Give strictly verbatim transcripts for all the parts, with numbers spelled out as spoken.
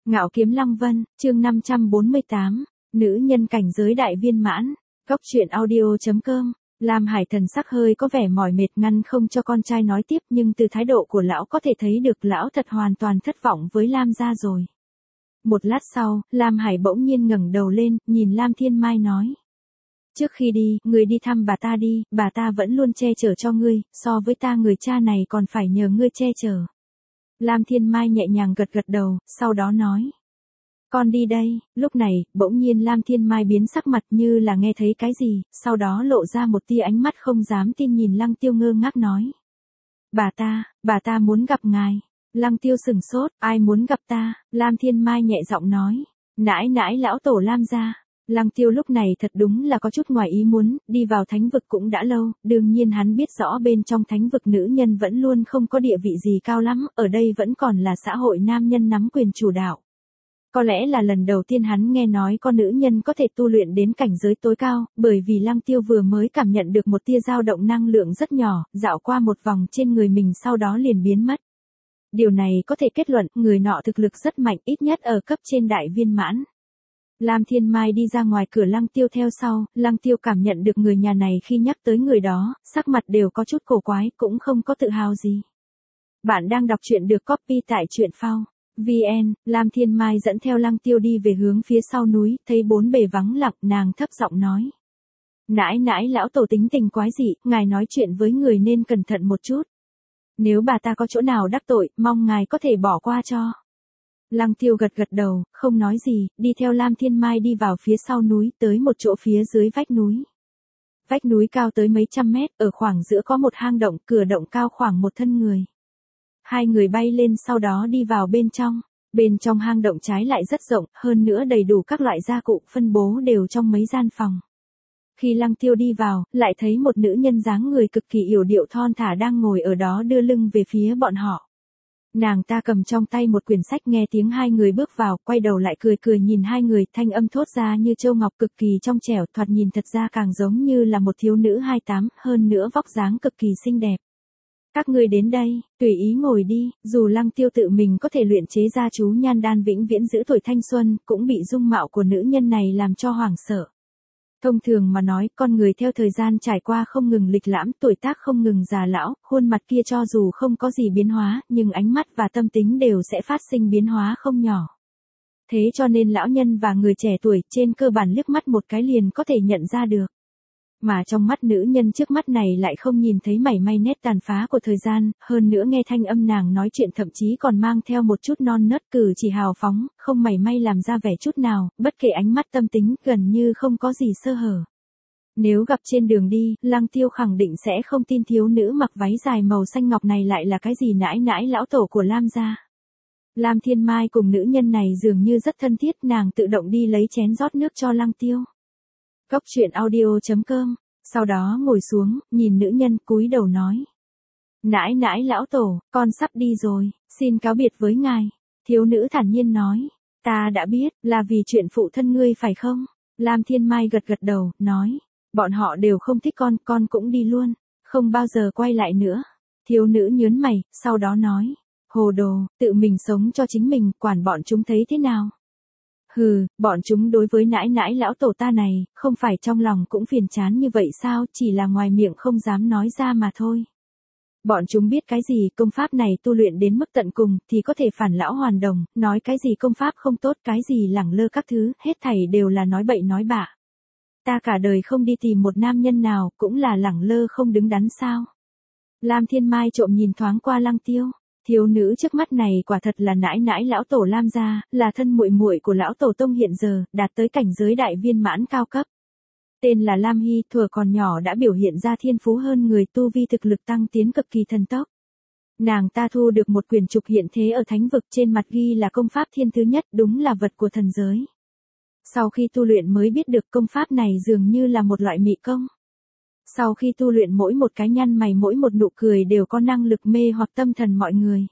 Ngạo Kiếm Lăng Vân, chương năm trăm bốn mươi tám, nữ nhân cảnh giới đại viên mãn. Góc truyện audio.com. Lam Hải thần sắc hơi có vẻ mỏi mệt ngăn không cho con trai nói tiếp, nhưng từ thái độ của lão có thể thấy được lão thật hoàn toàn thất vọng với Lam gia rồi. Một lát sau, Lam Hải bỗng nhiên ngẩng đầu lên, nhìn Lam Thiên Mai nói. Trước khi đi, người đi thăm bà ta đi, bà ta vẫn luôn che chở cho ngươi, so với ta người cha này còn phải nhờ ngươi che chở. Lam Thiên Mai nhẹ nhàng gật gật đầu, sau đó nói. Con đi đây. Lúc này, bỗng nhiên Lam Thiên Mai biến sắc mặt như là nghe thấy cái gì, sau đó lộ ra một tia ánh mắt không dám tin nhìn Lăng Tiêu ngơ ngác nói. Bà ta, bà ta muốn gặp ngài. Lăng Tiêu sừng sốt, ai muốn gặp ta? Lam Thiên Mai nhẹ giọng nói. Nãi nãi lão tổ Lam gia. Lăng Tiêu lúc này thật đúng là có chút ngoài ý muốn, đi vào thánh vực cũng đã lâu, đương nhiên hắn biết rõ bên trong thánh vực nữ nhân vẫn luôn không có địa vị gì cao lắm, ở đây vẫn còn là xã hội nam nhân nắm quyền chủ đạo. Có lẽ là lần đầu tiên hắn nghe nói con nữ nhân có thể tu luyện đến cảnh giới tối cao, bởi vì Lăng Tiêu vừa mới cảm nhận được một tia dao động năng lượng rất nhỏ, dạo qua một vòng trên người mình sau đó liền biến mất. Điều này có thể kết luận, người nọ thực lực rất mạnh, ít nhất ở cấp trên đại viên mãn. Lam Thiên Mai đi ra ngoài cửa, Lăng Tiêu theo sau, Lăng Tiêu cảm nhận được người nhà này khi nhắc tới người đó, sắc mặt đều có chút cổ quái, cũng không có tự hào gì. Bạn đang đọc truyện được copy tại truyện phao chấm vn. Lam Thiên Mai dẫn theo Lăng Tiêu đi về hướng phía sau núi, thấy bốn bề vắng lặng, nàng thấp giọng nói. Nãi nãi lão tổ tính tình quái dị, ngài nói chuyện với người nên cẩn thận một chút. Nếu bà ta có chỗ nào đắc tội, mong ngài có thể bỏ qua cho. Lăng Tiêu gật gật đầu, không nói gì, đi theo Lam Thiên Mai đi vào phía sau núi, tới một chỗ phía dưới vách núi. Vách núi cao tới mấy trăm mét, ở khoảng giữa có một hang động, cửa động cao khoảng một thân người. Hai người bay lên sau đó đi vào bên trong. Bên trong hang động trái lại rất rộng, hơn nữa đầy đủ các loại gia cụ, phân bố đều trong mấy gian phòng. Khi Lăng Tiêu đi vào, lại thấy một nữ nhân dáng người cực kỳ yểu điệu thon thả đang ngồi ở đó đưa lưng về phía bọn họ. Nàng ta cầm trong tay một quyển sách, nghe tiếng hai người bước vào, quay đầu lại cười cười nhìn hai người, thanh âm thốt ra như châu ngọc cực kỳ trong trẻo, thoạt nhìn thật ra càng giống như là một thiếu nữ hai mươi tám, hơn nữa vóc dáng cực kỳ xinh đẹp. Các ngươi đến đây, tùy ý ngồi đi, dù Lăng Tiêu tự mình có thể luyện chế ra chú nhan đan vĩnh viễn giữ tuổi thanh xuân, cũng bị dung mạo của nữ nhân này làm cho hoảng sợ. Thông thường mà nói, con người theo thời gian trải qua không ngừng lịch lãm, tuổi tác không ngừng già lão, khuôn mặt kia cho dù không có gì biến hóa, nhưng ánh mắt và tâm tính đều sẽ phát sinh biến hóa không nhỏ. Thế cho nên lão nhân và người trẻ tuổi trên cơ bản liếc mắt một cái liền có thể nhận ra được. Mà trong mắt nữ nhân trước mắt này lại không nhìn thấy mảy may nét tàn phá của thời gian, hơn nữa nghe thanh âm nàng nói chuyện thậm chí còn mang theo một chút non nớt, cử chỉ hào phóng, không mảy may làm ra vẻ chút nào, bất kể ánh mắt tâm tính, gần như không có gì sơ hở. Nếu gặp trên đường đi, Lăng Tiêu khẳng định sẽ không tin thiếu nữ mặc váy dài màu xanh ngọc này lại là cái gì nãi nãi lão tổ của Lam gia. Lam Thiên Mai cùng nữ nhân này dường như rất thân thiết, nàng tự động đi lấy chén rót nước cho Lăng Tiêu. Góc truyện audio.com. Sau đó ngồi xuống, nhìn nữ nhân, cúi đầu nói. Nãi nãi lão tổ, con sắp đi rồi, xin cáo biệt với ngài. Thiếu nữ thản nhiên nói. Ta đã biết, là vì chuyện phụ thân ngươi phải không? Lam Thiên Mai gật gật đầu, nói. Bọn họ đều không thích con, con cũng đi luôn. Không bao giờ quay lại nữa. Thiếu nữ nhớn mày, sau đó nói. Hồ đồ, tự mình sống cho chính mình, quản bọn chúng thấy thế nào? Hừ, bọn chúng đối với nãi nãi lão tổ ta này, không phải trong lòng cũng phiền chán như vậy sao, chỉ là ngoài miệng không dám nói ra mà thôi. Bọn chúng biết cái gì công pháp này tu luyện đến mức tận cùng thì có thể phản lão hoàn đồng, nói cái gì công pháp không tốt, cái gì lẳng lơ các thứ, hết thảy đều là nói bậy nói bạ. Ta cả đời không đi tìm một nam nhân nào, cũng là lẳng lơ không đứng đắn sao. Lam Thiên Mai trộm nhìn thoáng qua Lăng Tiêu. Thiếu nữ trước mắt này quả thật là nãi nãi lão tổ Lam gia, là thân muội muội của lão tổ tông hiện giờ, đạt tới cảnh giới đại viên mãn cao cấp. Tên là Lam Hy, thuở còn nhỏ đã biểu hiện ra thiên phú hơn người, tu vi thực lực tăng tiến cực kỳ thần tốc. Nàng ta thu được một quyển trục hiện thế ở thánh vực, trên mặt ghi là công pháp thiên thứ nhất, đúng là vật của thần giới. Sau khi tu luyện mới biết được công pháp này dường như là một loại mị công. Sau khi tu luyện mỗi một cái nhăn mày mỗi một nụ cười đều có năng lực mê hoặc tâm thần mọi người.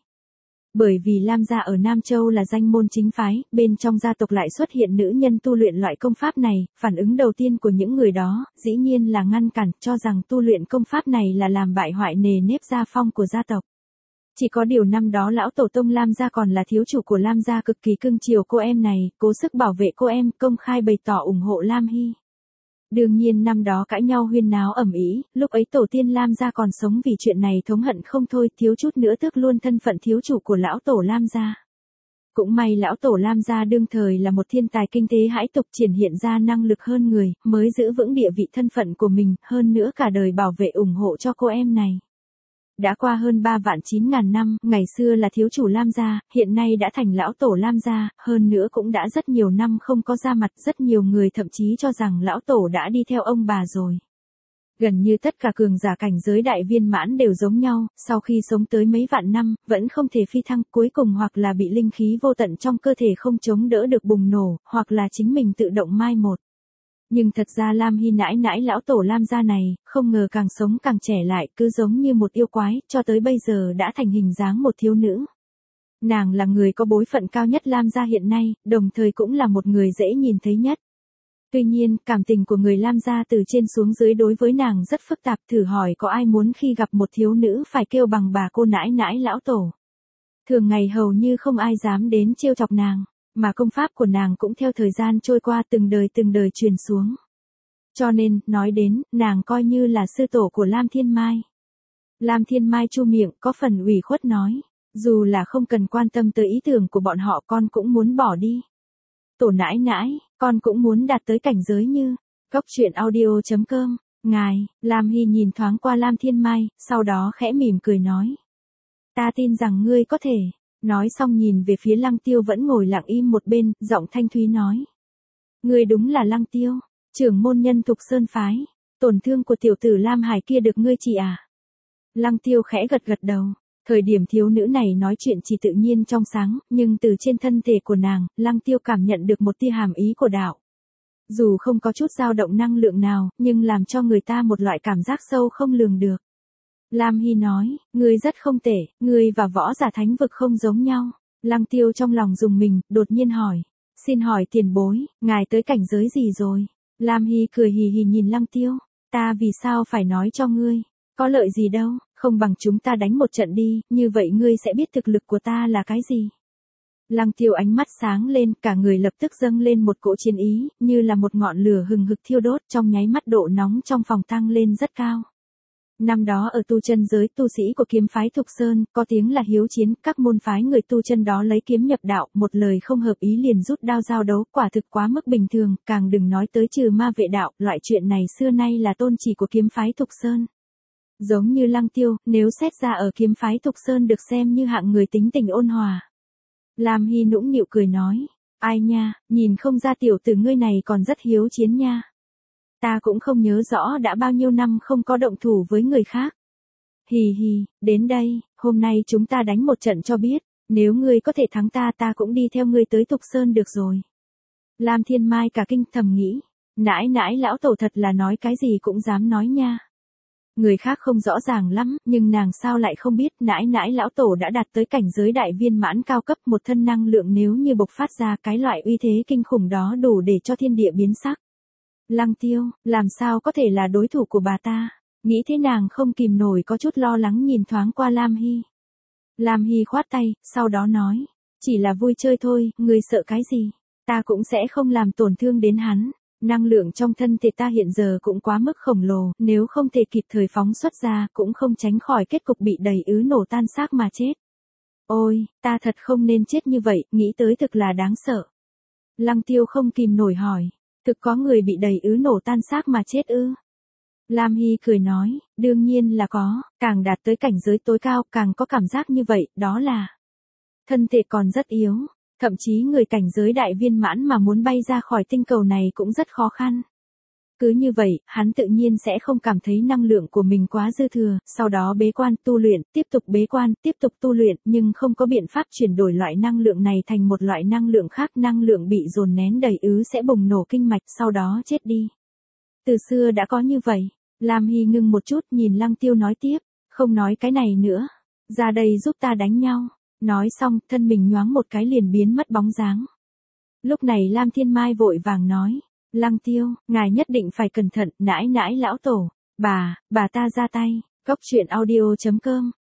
Bởi vì Lam gia ở Nam Châu là danh môn chính phái, bên trong gia tộc lại xuất hiện nữ nhân tu luyện loại công pháp này, phản ứng đầu tiên của những người đó, dĩ nhiên là ngăn cản, cho rằng tu luyện công pháp này là làm bại hoại nề nếp gia phong của gia tộc. Chỉ có điều năm đó lão tổ tông Lam gia còn là thiếu chủ của Lam gia cực kỳ cưng chiều cô em này, cố sức bảo vệ cô em, công khai bày tỏ ủng hộ Lam Hy. Đương nhiên năm đó cãi nhau huyên náo ầm ĩ, lúc ấy tổ tiên Lam gia còn sống vì chuyện này thống hận không thôi, thiếu chút nữa tước luôn thân phận thiếu chủ của lão tổ Lam gia. Cũng may lão tổ Lam gia đương thời là một thiên tài kinh tế hãi tục, triển hiện ra năng lực hơn người, mới giữ vững địa vị thân phận của mình, hơn nữa cả đời bảo vệ ủng hộ cho cô em này. Đã qua hơn ba vạn chín ngàn năm, ngày xưa là thiếu chủ Lam gia, hiện nay đã thành lão tổ Lam gia, hơn nữa cũng đã rất nhiều năm không có ra mặt, rất nhiều người thậm chí cho rằng lão tổ đã đi theo ông bà rồi. Gần như tất cả cường giả cảnh giới đại viên mãn đều giống nhau, sau khi sống tới mấy vạn năm, vẫn không thể phi thăng, cuối cùng hoặc là bị linh khí vô tận trong cơ thể không chống đỡ được bùng nổ, hoặc là chính mình tự động mai một. Nhưng thật ra Lam Hy nãi nãi lão tổ Lam gia này, không ngờ càng sống càng trẻ lại, cứ giống như một yêu quái, cho tới bây giờ đã thành hình dáng một thiếu nữ. Nàng là người có bối phận cao nhất Lam gia hiện nay, đồng thời cũng là một người dễ nhìn thấy nhất. Tuy nhiên, cảm tình của người Lam gia từ trên xuống dưới đối với nàng rất phức tạp, thử hỏi có ai muốn khi gặp một thiếu nữ phải kêu bằng bà cô nãi nãi lão tổ. Thường ngày hầu như không ai dám đến trêu chọc nàng, mà công pháp của nàng cũng theo thời gian trôi qua từng đời từng đời truyền xuống. Cho nên, nói đến, nàng coi như là sư tổ của Lam Thiên Mai. Lam Thiên Mai chu miệng, có phần ủy khuất nói, dù là không cần quan tâm tới ý tưởng của bọn họ con cũng muốn bỏ đi. Tổ nãi nãi, con cũng muốn đạt tới cảnh giới như, góc truyện audio chấm com, ngài, Lam Hy nhìn thoáng qua Lam Thiên Mai, sau đó khẽ mỉm cười nói. Ta tin rằng ngươi có thể, nói xong nhìn về phía Lăng Tiêu vẫn ngồi lặng im một bên, giọng thanh thúy nói. Ngươi đúng là Lăng Tiêu, trưởng môn nhân Thục Sơn Phái, tổn thương của tiểu tử Lam Hải kia được ngươi trị à? Lăng Tiêu khẽ gật gật đầu. Thời điểm thiếu nữ này nói chuyện chỉ tự nhiên trong sáng, nhưng từ trên thân thể của nàng, Lăng Tiêu cảm nhận được một tia hàm ý của đạo. Dù không có chút dao động năng lượng nào, nhưng làm cho người ta một loại cảm giác sâu không lường được. Lam Hy nói, ngươi rất không tệ, ngươi và võ giả thánh vực không giống nhau. Lăng Tiêu trong lòng dùng mình, đột nhiên hỏi. Xin hỏi tiền bối, ngài tới cảnh giới gì rồi? Lam Hy cười hì hì nhìn Lăng Tiêu. Ta vì sao phải nói cho ngươi? Có lợi gì đâu, không bằng chúng ta đánh một trận đi, như vậy ngươi sẽ biết thực lực của ta là cái gì. Lăng Tiêu ánh mắt sáng lên, cả người lập tức dâng lên một cỗ chiến ý, như là một ngọn lửa hừng hực thiêu đốt, trong nháy mắt độ nóng trong phòng tăng lên rất cao. Năm đó ở tu chân giới, tu sĩ của kiếm phái Thục Sơn, có tiếng là hiếu chiến, các môn phái người tu chân đó lấy kiếm nhập đạo, một lời không hợp ý liền rút đao giao đấu, quả thực quá mức bình thường, càng đừng nói tới trừ ma vệ đạo, loại chuyện này xưa nay là tôn chỉ của kiếm phái Thục Sơn. Giống như Lăng Tiêu, nếu xét ra ở kiếm phái Thục Sơn được xem như hạng người tính tình ôn hòa. Lam Hy nũng nịu cười nói, ai nha, nhìn không ra tiểu tử ngươi này còn rất hiếu chiến nha. Ta cũng không nhớ rõ đã bao nhiêu năm không có động thủ với người khác. Hì hì, đến đây, hôm nay chúng ta đánh một trận cho biết, nếu ngươi có thể thắng ta ta cũng đi theo ngươi tới Thục Sơn được rồi. Lam Thiên Mai cả kinh thầm nghĩ, nãi nãi lão tổ thật là nói cái gì cũng dám nói nha. Người khác không rõ ràng lắm, nhưng nàng sao lại không biết, nãi nãi lão tổ đã đạt tới cảnh giới đại viên mãn cao cấp, một thân năng lượng nếu như bộc phát ra cái loại uy thế kinh khủng đó đủ để cho thiên địa biến sắc. Lăng Tiêu, làm sao có thể là đối thủ của bà ta, nghĩ thế nàng không kìm nổi có chút lo lắng nhìn thoáng qua Lam Hy. Lam Hy khoát tay, sau đó nói, chỉ là vui chơi thôi, người sợ cái gì, ta cũng sẽ không làm tổn thương đến hắn. Năng lượng trong thân thể ta hiện giờ cũng quá mức khổng lồ, nếu không thể kịp thời phóng xuất ra, cũng không tránh khỏi kết cục bị đầy ứ nổ tan xác mà chết. Ôi, ta thật không nên chết như vậy, nghĩ tới thực là đáng sợ. Lăng Tiêu không kìm nổi hỏi, thực có người bị đầy ứ nổ tan xác mà chết ư? Lam Hy cười nói, đương nhiên là có, càng đạt tới cảnh giới tối cao, càng có cảm giác như vậy, đó là thân thể còn rất yếu. Thậm chí người cảnh giới đại viên mãn mà muốn bay ra khỏi tinh cầu này cũng rất khó khăn. Cứ như vậy, hắn tự nhiên sẽ không cảm thấy năng lượng của mình quá dư thừa, sau đó bế quan tu luyện, tiếp tục bế quan, tiếp tục tu luyện, nhưng không có biện pháp chuyển đổi loại năng lượng này thành một loại năng lượng khác, năng lượng bị dồn nén đầy ứ sẽ bùng nổ kinh mạch sau đó chết đi. Từ xưa đã có như vậy. Lam Hy ngưng một chút nhìn Lăng Tiêu nói tiếp, không nói cái này nữa, ra đây giúp ta đánh nhau. Nói xong, thân mình nhoáng một cái liền biến mất bóng dáng. Lúc này Lam Thiên Mai vội vàng nói, Lăng Tiêu, ngài nhất định phải cẩn thận, nãi nãi lão tổ, bà, bà ta ra tay, góc truyện audio chấm com.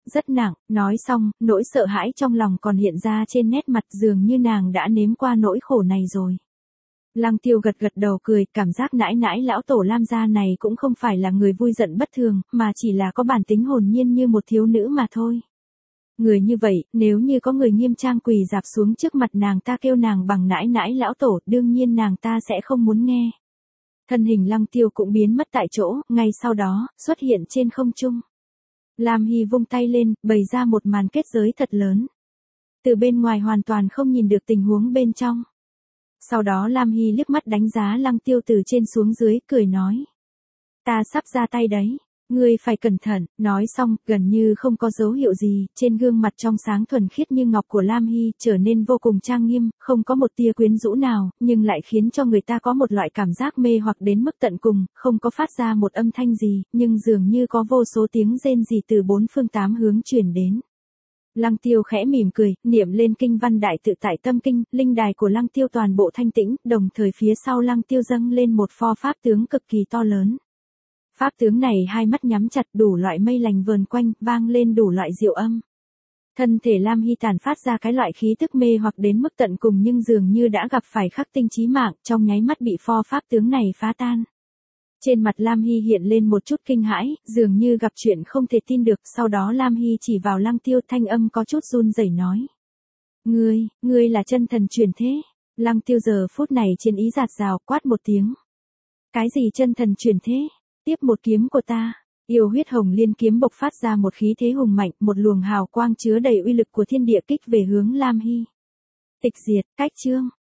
Rất nặng, nói xong, nỗi sợ hãi trong lòng còn hiện ra trên nét mặt, dường như nàng đã nếm qua nỗi khổ này rồi. Lăng Tiêu gật gật đầu cười, cảm giác nãi nãi lão tổ Lam gia này cũng không phải là người vui giận bất thường, mà chỉ là có bản tính hồn nhiên như một thiếu nữ mà thôi. Người như vậy, nếu như có người nghiêm trang quỳ dạp xuống trước mặt nàng ta kêu nàng bằng nãi nãi lão tổ, đương nhiên nàng ta sẽ không muốn nghe. Thân hình Lăng Tiêu cũng biến mất tại chỗ, ngay sau đó, xuất hiện trên không trung. Lam Hy vung tay lên, bày ra một màn kết giới thật lớn. Từ bên ngoài hoàn toàn không nhìn được tình huống bên trong. Sau đó Lam Hy liếc mắt đánh giá Lăng Tiêu từ trên xuống dưới, cười nói. Ta sắp ra tay đấy, ngươi phải cẩn thận, nói xong, gần như không có dấu hiệu gì, trên gương mặt trong sáng thuần khiết như ngọc của Lam Hy trở nên vô cùng trang nghiêm, không có một tia quyến rũ nào, nhưng lại khiến cho người ta có một loại cảm giác mê hoặc đến mức tận cùng, không có phát ra một âm thanh gì, nhưng dường như có vô số tiếng rên rỉ từ bốn phương tám hướng truyền đến. Lăng Tiêu khẽ mỉm cười, niệm lên kinh văn đại tự tại tâm kinh, linh đài của Lăng Tiêu toàn bộ thanh tĩnh, đồng thời phía sau Lăng Tiêu dâng lên một pho pháp tướng cực kỳ to lớn. Pháp tướng này hai mắt nhắm chặt, đủ loại mây lành vờn quanh, vang lên đủ loại diệu âm. Thân thể Lam Hy tản phát ra cái loại khí tức mê hoặc đến mức tận cùng nhưng dường như đã gặp phải khắc tinh chí mạng, trong nháy mắt bị pho pháp tướng này phá tan. Trên mặt Lam Hy hiện lên một chút kinh hãi, dường như gặp chuyện không thể tin được, sau đó Lam Hy chỉ vào Lăng Tiêu, thanh âm có chút run rẩy nói. Ngươi, ngươi là chân thần truyền thế. Lăng Tiêu giờ phút này chiến ý dạt dào, quát một tiếng. Cái gì chân thần truyền thế? Tiếp một kiếm của ta. Yêu huyết hồng liên kiếm bộc phát ra một khí thế hùng mạnh, một luồng hào quang chứa đầy uy lực của thiên địa kích về hướng Lam Hy. Tịch diệt, cách chương.